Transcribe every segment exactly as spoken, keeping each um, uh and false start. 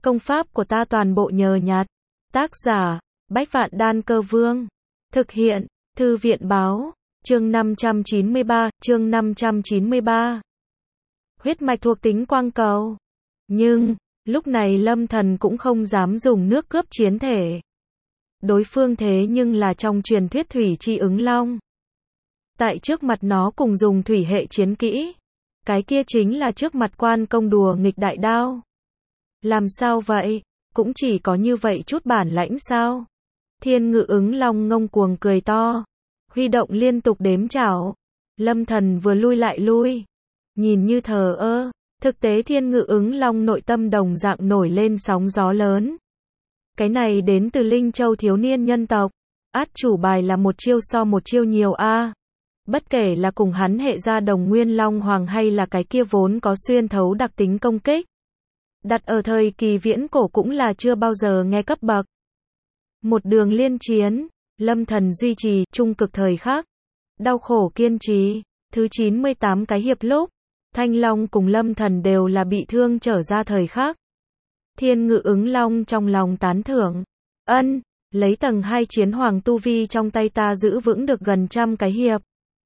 Công pháp của ta toàn bộ nhờ nhặt. Tác giả, Bách Vạn Đan Cơ Vương. Thực hiện, Thư viện Báo. Chương năm trăm chín mươi ba, chương năm trăm chín mươi ba. Huyết mạch thuộc tính quang cầu. Nhưng, lúc này Lâm Thần cũng không dám dùng nước cướp chiến thể. Đối phương thế nhưng là trong truyền thuyết thủy chi ứng long. Tại trước mặt nó cùng dùng thủy hệ chiến kỹ. Cái kia chính là trước mặt quan công đùa nghịch đại đao. Làm sao vậy? Cũng chỉ có như vậy chút bản lãnh sao? Thiên Ngự Ứng Long ngông cuồng cười to. Huy động liên tục đếm chảo. Lâm Thần vừa lui lại lui. Nhìn như thờ ơ. Thực tế Thiên Ngự Ứng Long nội tâm đồng dạng nổi lên sóng gió lớn. Cái này đến từ Linh Châu thiếu niên nhân tộc. Át chủ bài là một chiêu so một chiêu nhiều a. Bất kể là cùng hắn hệ ra đồng nguyên long hoàng hay là cái kia vốn có xuyên thấu đặc tính công kích. Đặt ở thời kỳ viễn cổ cũng là chưa bao giờ nghe cấp bậc. Một đường liên chiến, Lâm Thần duy trì trung cực thời khắc. Đau khổ kiên trì, thứ chín mươi tám cái hiệp lúc. Thanh Long cùng Lâm Thần đều là bị thương trở ra thời khắc. Thiên Ngự Ứng Long trong lòng tán thưởng. Ân, lấy tầng hai chiến hoàng tu vi trong tay ta giữ vững được gần trăm cái hiệp.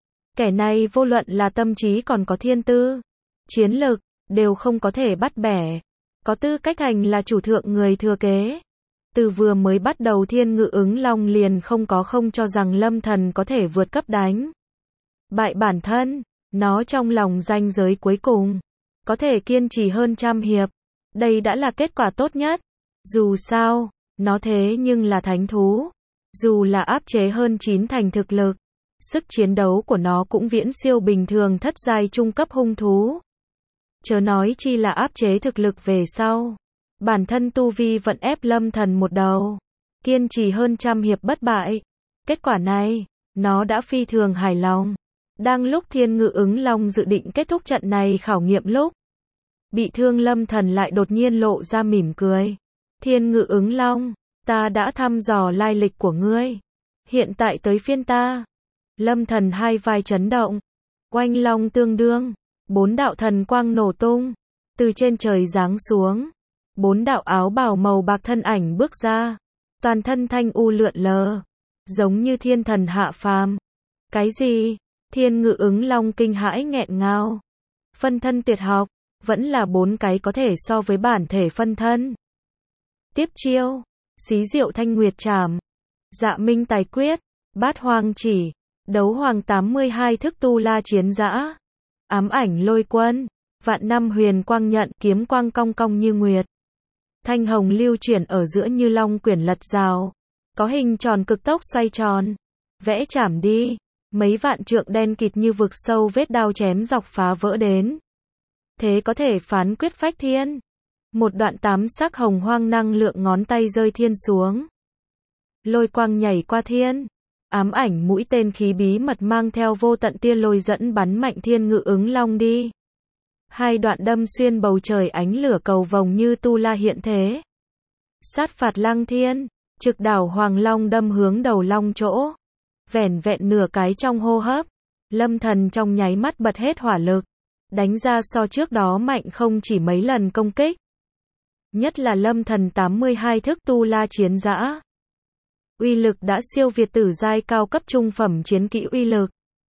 Kẻ này vô luận là tâm trí còn có thiên tư, chiến lực, đều không có thể bắt bẻ. Có tư cách thành là chủ thượng người thừa kế. Từ vừa mới bắt đầu Thiên Ngự Ứng Long liền không có không cho rằng Lâm Thần có thể vượt cấp đánh bại bản thân. Nó trong lòng ranh giới cuối cùng có thể kiên trì hơn trăm hiệp. Đây đã là kết quả tốt nhất. Dù sao, nó thế nhưng là thánh thú. Dù là áp chế hơn chín thành thực lực, sức chiến đấu của nó cũng viễn siêu bình thường thất giai trung cấp hung thú. Chớ nói chi là áp chế thực lực về sau. Bản thân tu vi vẫn ép Lâm Thần một đầu. Kiên trì hơn trăm hiệp bất bại. Kết quả này, nó đã phi thường hài lòng. Đang lúc Thiên Ngự Ứng Long dự định kết thúc trận này khảo nghiệm lúc. Bị thương Lâm Thần lại đột nhiên lộ ra mỉm cười. Thiên Ngự Ứng Long, ta đã thăm dò lai lịch của ngươi. Hiện tại tới phiên ta. Lâm Thần hai vai chấn động. Oanh long tương đương. Bốn đạo thần quang nổ tung. Từ trên trời giáng xuống. Bốn đạo áo bào màu bạc thân ảnh bước ra. Toàn thân thanh u lượn lờ. Giống như thiên thần hạ phàm. Cái gì? Thiên Ngự Ứng Long kinh hãi nghẹn ngào. Phân thân tuyệt học. Vẫn là bốn cái có thể so với bản thể phân thân. Tiếp chiêu. Xí diệu thanh nguyệt trảm. Dạ minh tài quyết. Bát hoang chỉ. Đấu hoàng tám mươi hai thức tu la chiến dã. Ám ảnh lôi quân. Vạn năm huyền quang nhận kiếm quang cong cong như nguyệt. Thanh hồng lưu chuyển ở giữa như long quyển lật rào. Có hình tròn cực tốc xoay tròn. Vẽ chảm đi. Mấy vạn trượng đen kịt như vực sâu vết đao chém dọc phá vỡ đến. Thế có thể phán quyết phách thiên. Một đoạn tám sắc hồng hoang năng lượng ngón tay rơi thiên xuống. Lôi quang nhảy qua thiên. Ám ảnh mũi tên khí bí mật mang theo vô tận tia lôi dẫn bắn mạnh Thiên Ngự Ứng Long đi. Hai đoạn đâm xuyên bầu trời ánh lửa cầu vồng như tu la hiện thế. Sát phạt lăng thiên, trực đảo hoàng long đâm hướng đầu long chỗ. Vẻn vẹn nửa cái trong hô hấp. Lâm Thần trong nháy mắt bật hết hỏa lực. Đánh ra so trước đó mạnh không chỉ mấy lần công kích. Nhất là Lâm Thần tám mươi hai thức tu la chiến dã. Uy lực đã siêu việt tử giai cao cấp trung phẩm chiến kỹ uy lực.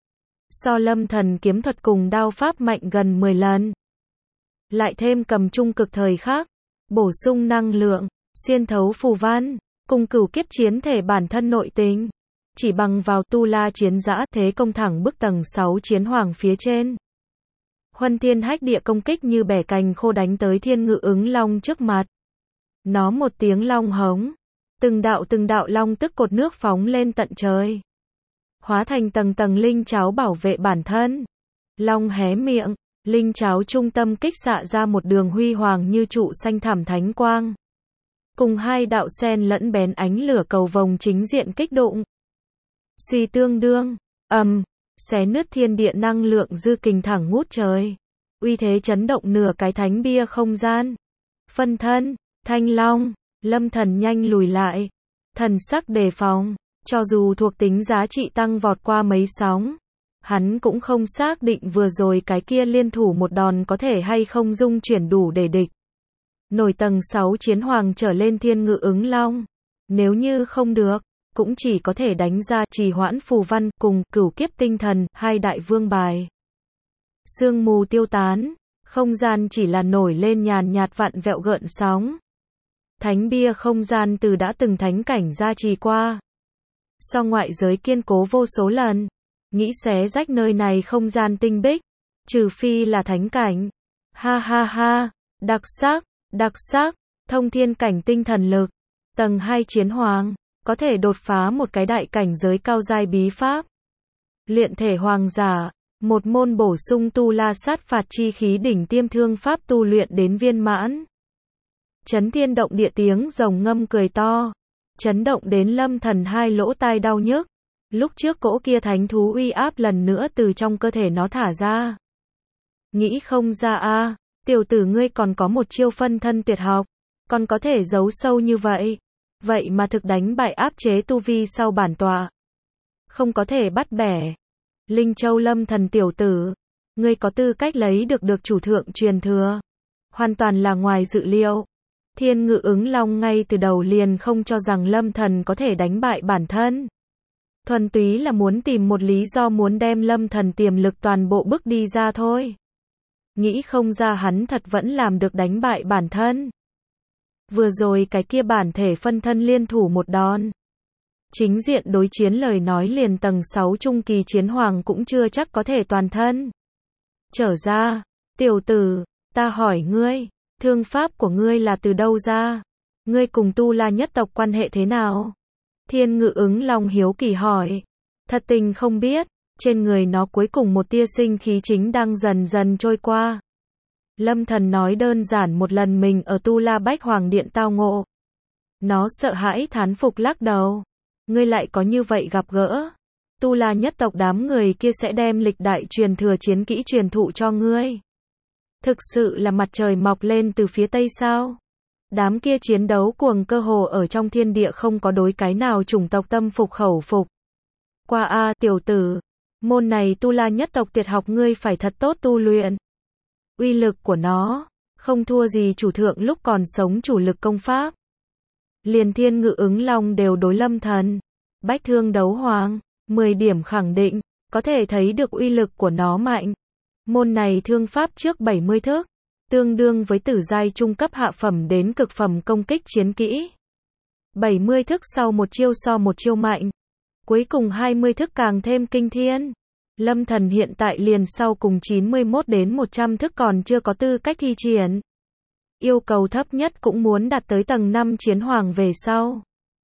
So Lâm Thần kiếm thuật cùng đao pháp mạnh gần mười lần. Lại thêm cầm trung cực thời khắc, bổ sung năng lượng, xuyên thấu phù văn, cùng cửu kiếp chiến thể bản thân nội tình. Chỉ bằng vào tu la chiến dã thế công thẳng bức tầng sáu chiến hoàng phía trên. Huân thiên hách địa công kích như bẻ cành khô đánh tới Thiên Ngự Ứng Long trước mặt. Nó một tiếng long hống. Từng đạo từng đạo long tức cột nước phóng lên tận trời. Hóa thành tầng tầng linh cháo bảo vệ bản thân. Long hé miệng, linh cháo trung tâm kích xạ ra một đường huy hoàng như trụ xanh thẳm thánh quang. Cùng hai đạo sen lẫn bén ánh lửa cầu vồng chính diện kích đụng. Suy tương đương, ầm, um, xé nứt thiên địa năng lượng dư kình thẳng ngút trời. Uy thế chấn động nửa cái thánh bia không gian. Phân thân, Thanh Long. Lâm Thần nhanh lùi lại. Thần sắc đề phòng. Cho dù thuộc tính giá trị tăng vọt qua mấy sóng. Hắn cũng không xác định vừa rồi cái kia liên thủ một đòn có thể hay không dung chuyển đủ để địch. nổi tầng sáu chiến hoàng trở lên thiên ngự ứng long. Nếu như không được, cũng chỉ có thể đánh ra trì hoãn phù văn cùng cửu kiếp tinh thần, hai đại vương bài. Sương mù tiêu tán, không gian chỉ là nổi lên nhàn nhạt vặn vẹo gợn sóng. Thánh bia không gian từ đã từng thánh cảnh gia trì qua. So ngoại giới kiên cố vô số lần, nghĩ xé rách nơi này không gian tinh bích, trừ phi là thánh cảnh. Ha ha ha, đặc sắc, đặc sắc, thông thiên cảnh tinh thần lực, tầng hai chiến hoàng, có thể đột phá một cái đại cảnh giới cao giai bí pháp. Luyện thể hoàng giả, một môn bổ sung tu la sát phạt chi khí đỉnh tiêm thương pháp tu luyện đến viên mãn. Chấn thiên động địa tiếng rồng ngâm cười to, chấn động đến Lâm Thần hai lỗ tai đau nhức. Lúc trước cỗ kia thánh thú uy áp lần nữa từ trong cơ thể nó thả ra. Nghĩ không ra a, à, tiểu tử ngươi còn có một chiêu phân thân tuyệt học, còn có thể giấu sâu như vậy. Vậy mà thực đánh bại áp chế tu vi sau bản tọa. Không có thể bắt bẻ. Linh Châu Lâm Thần tiểu tử, ngươi có tư cách lấy được được chủ thượng truyền thừa. Hoàn toàn là ngoài dự liệu. Thiên ngự ứng long ngay từ đầu liền không cho rằng Lâm Thần có thể đánh bại bản thân. Thuần túy là muốn tìm một lý do muốn đem Lâm Thần tiềm lực toàn bộ bức đi ra thôi. Nghĩ không ra hắn thật vẫn làm được đánh bại bản thân. Vừa rồi cái kia bản thể phân thân liên thủ một đòn. Chính diện đối chiến lời nói liền tầng sáu trung kỳ chiến hoàng cũng chưa chắc có thể toàn thân. Trở ra, tiểu tử, ta hỏi ngươi, thương pháp của ngươi là từ đâu ra? Ngươi cùng Tu La nhất tộc quan hệ thế nào? Thiên ngự ứng long hiếu kỳ hỏi. Thật tình không biết, trên người nó cuối cùng một tia sinh khí chính đang dần dần trôi qua. Lâm Thần nói đơn giản một lần mình ở Tu La Bách Hoàng Điện tao ngộ. Nó sợ hãi thán phục lắc đầu. Ngươi lại có như vậy gặp gỡ. Tu La nhất tộc đám người kia sẽ đem lịch đại truyền thừa chiến kỹ truyền thụ cho ngươi. Thực sự là mặt trời mọc lên từ phía tây sao? Đám kia chiến đấu cuồng cơ hồ ở trong thiên địa không có đối cái nào chủng tộc tâm phục khẩu phục. Qua a tiểu tử, môn này Tu La nhất tộc tuyệt học ngươi phải thật tốt tu luyện. Uy lực của nó, không thua gì chủ thượng lúc còn sống chủ lực công pháp. Liền thiên ngự ứng long đều đối Lâm Thần. Bách thương đấu hoàng, mười điểm khẳng định, có thể thấy được uy lực của nó mạnh. Môn này thương pháp trước bảy mươi thước, tương đương với tử giai trung cấp hạ phẩm đến cực phẩm công kích chiến kỹ. bảy mươi thước sau một chiêu so một chiêu mạnh. Cuối cùng hai mươi thước càng thêm kinh thiên. Lâm Thần hiện tại liền sau cùng chín mươi mốt đến một trăm thước còn chưa có tư cách thi triển. Yêu cầu thấp nhất cũng muốn đạt tới tầng năm chiến hoàng về sau.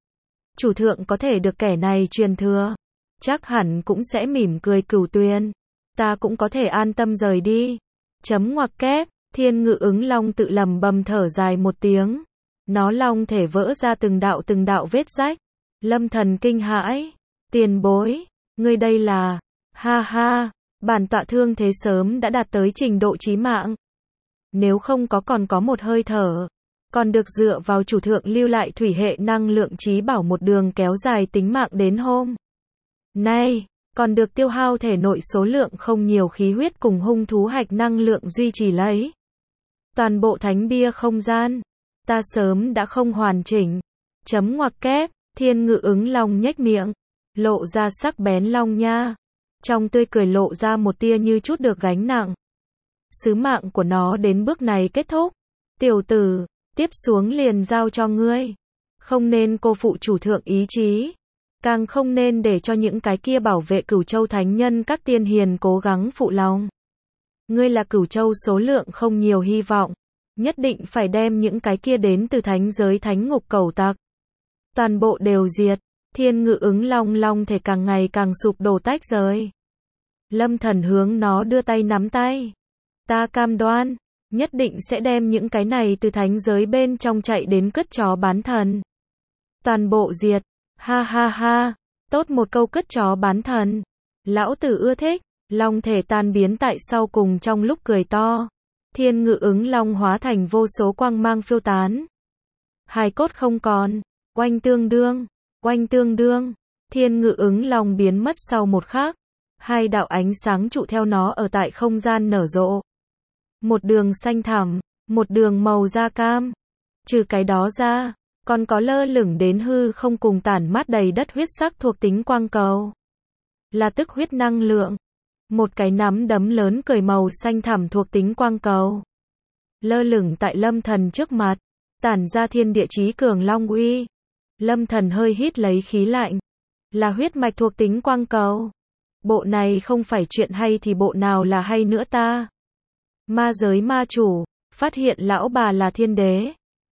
Chủ thượng có thể được kẻ này truyền thừa, chắc hẳn cũng sẽ mỉm cười cửu tuyền. Ta cũng có thể an tâm rời đi. Chấm ngoặc kép, thiên ngự ứng long tự lầm bầm thở dài một tiếng. Nó long thể vỡ ra từng đạo từng đạo vết rách. Lâm Thần kinh hãi. Tiền bối, ngươi đây là... Ha ha, bản tọa thương thế sớm đã đạt tới trình độ chí mạng. Nếu không có còn có một hơi thở, còn được dựa vào chủ thượng lưu lại thủy hệ năng lượng chí bảo một đường kéo dài tính mạng đến hôm nay, còn được tiêu hao thể nội số lượng không nhiều khí huyết cùng hung thú hạch năng lượng duy trì lấy. Toàn bộ thánh bia không gian, ta sớm đã không hoàn chỉnh. Chấm ngoặc kép, thiên ngự ứng long nhếch miệng, lộ ra sắc bén long nha. Trong tươi cười lộ ra một tia như chút được gánh nặng. Sứ mạng của nó đến bước này kết thúc. Tiểu tử, tiếp xuống liền giao cho ngươi. Không nên cô phụ chủ thượng ý chí. Càng không nên để cho những cái kia bảo vệ Cửu Châu thánh nhân các tiên hiền cố gắng phụ lòng. Ngươi là Cửu Châu số lượng không nhiều hy vọng. Nhất định phải đem những cái kia đến từ thánh giới thánh ngục cẩu tặc. Toàn bộ đều diệt. Thiên ngự ứng long long thể càng ngày càng sụp đổ tách rời. Lâm Thần hướng nó đưa tay nắm tay. Ta cam đoan, nhất định sẽ đem những cái này từ thánh giới bên trong chạy đến cất chó bán thần. Toàn bộ diệt. Ha ha ha. Tốt một câu cất chó bán thần. Lão tử ưa thích. Long thể tan biến tại sau cùng trong lúc cười to. Thiên ngự ứng long hóa thành vô số quang mang phiêu tán. Hài cốt không còn. Oanh tương đương. Oanh tương đương. Thiên ngự ứng long biến mất sau một khắc. Hai đạo ánh sáng trụ theo nó ở tại không gian nở rộ. Một đường xanh thẳm, một đường màu da cam. Trừ cái đó ra, còn có lơ lửng đến hư không cùng tản mát đầy đất huyết sắc thuộc tính quang cầu. Là tức huyết năng lượng. Một cái nắm đấm lớn cười màu xanh thẳm thuộc tính quang cầu. Lơ lửng tại Lâm Thần trước mặt, tản ra thiên địa chí cường long uy. Lâm Thần hơi hít lấy khí lạnh. Là huyết mạch thuộc tính quang cầu. Bộ này không phải chuyện hay thì bộ nào là hay nữa ta? Ma giới ma chủ, phát hiện lão bà là thiên đế.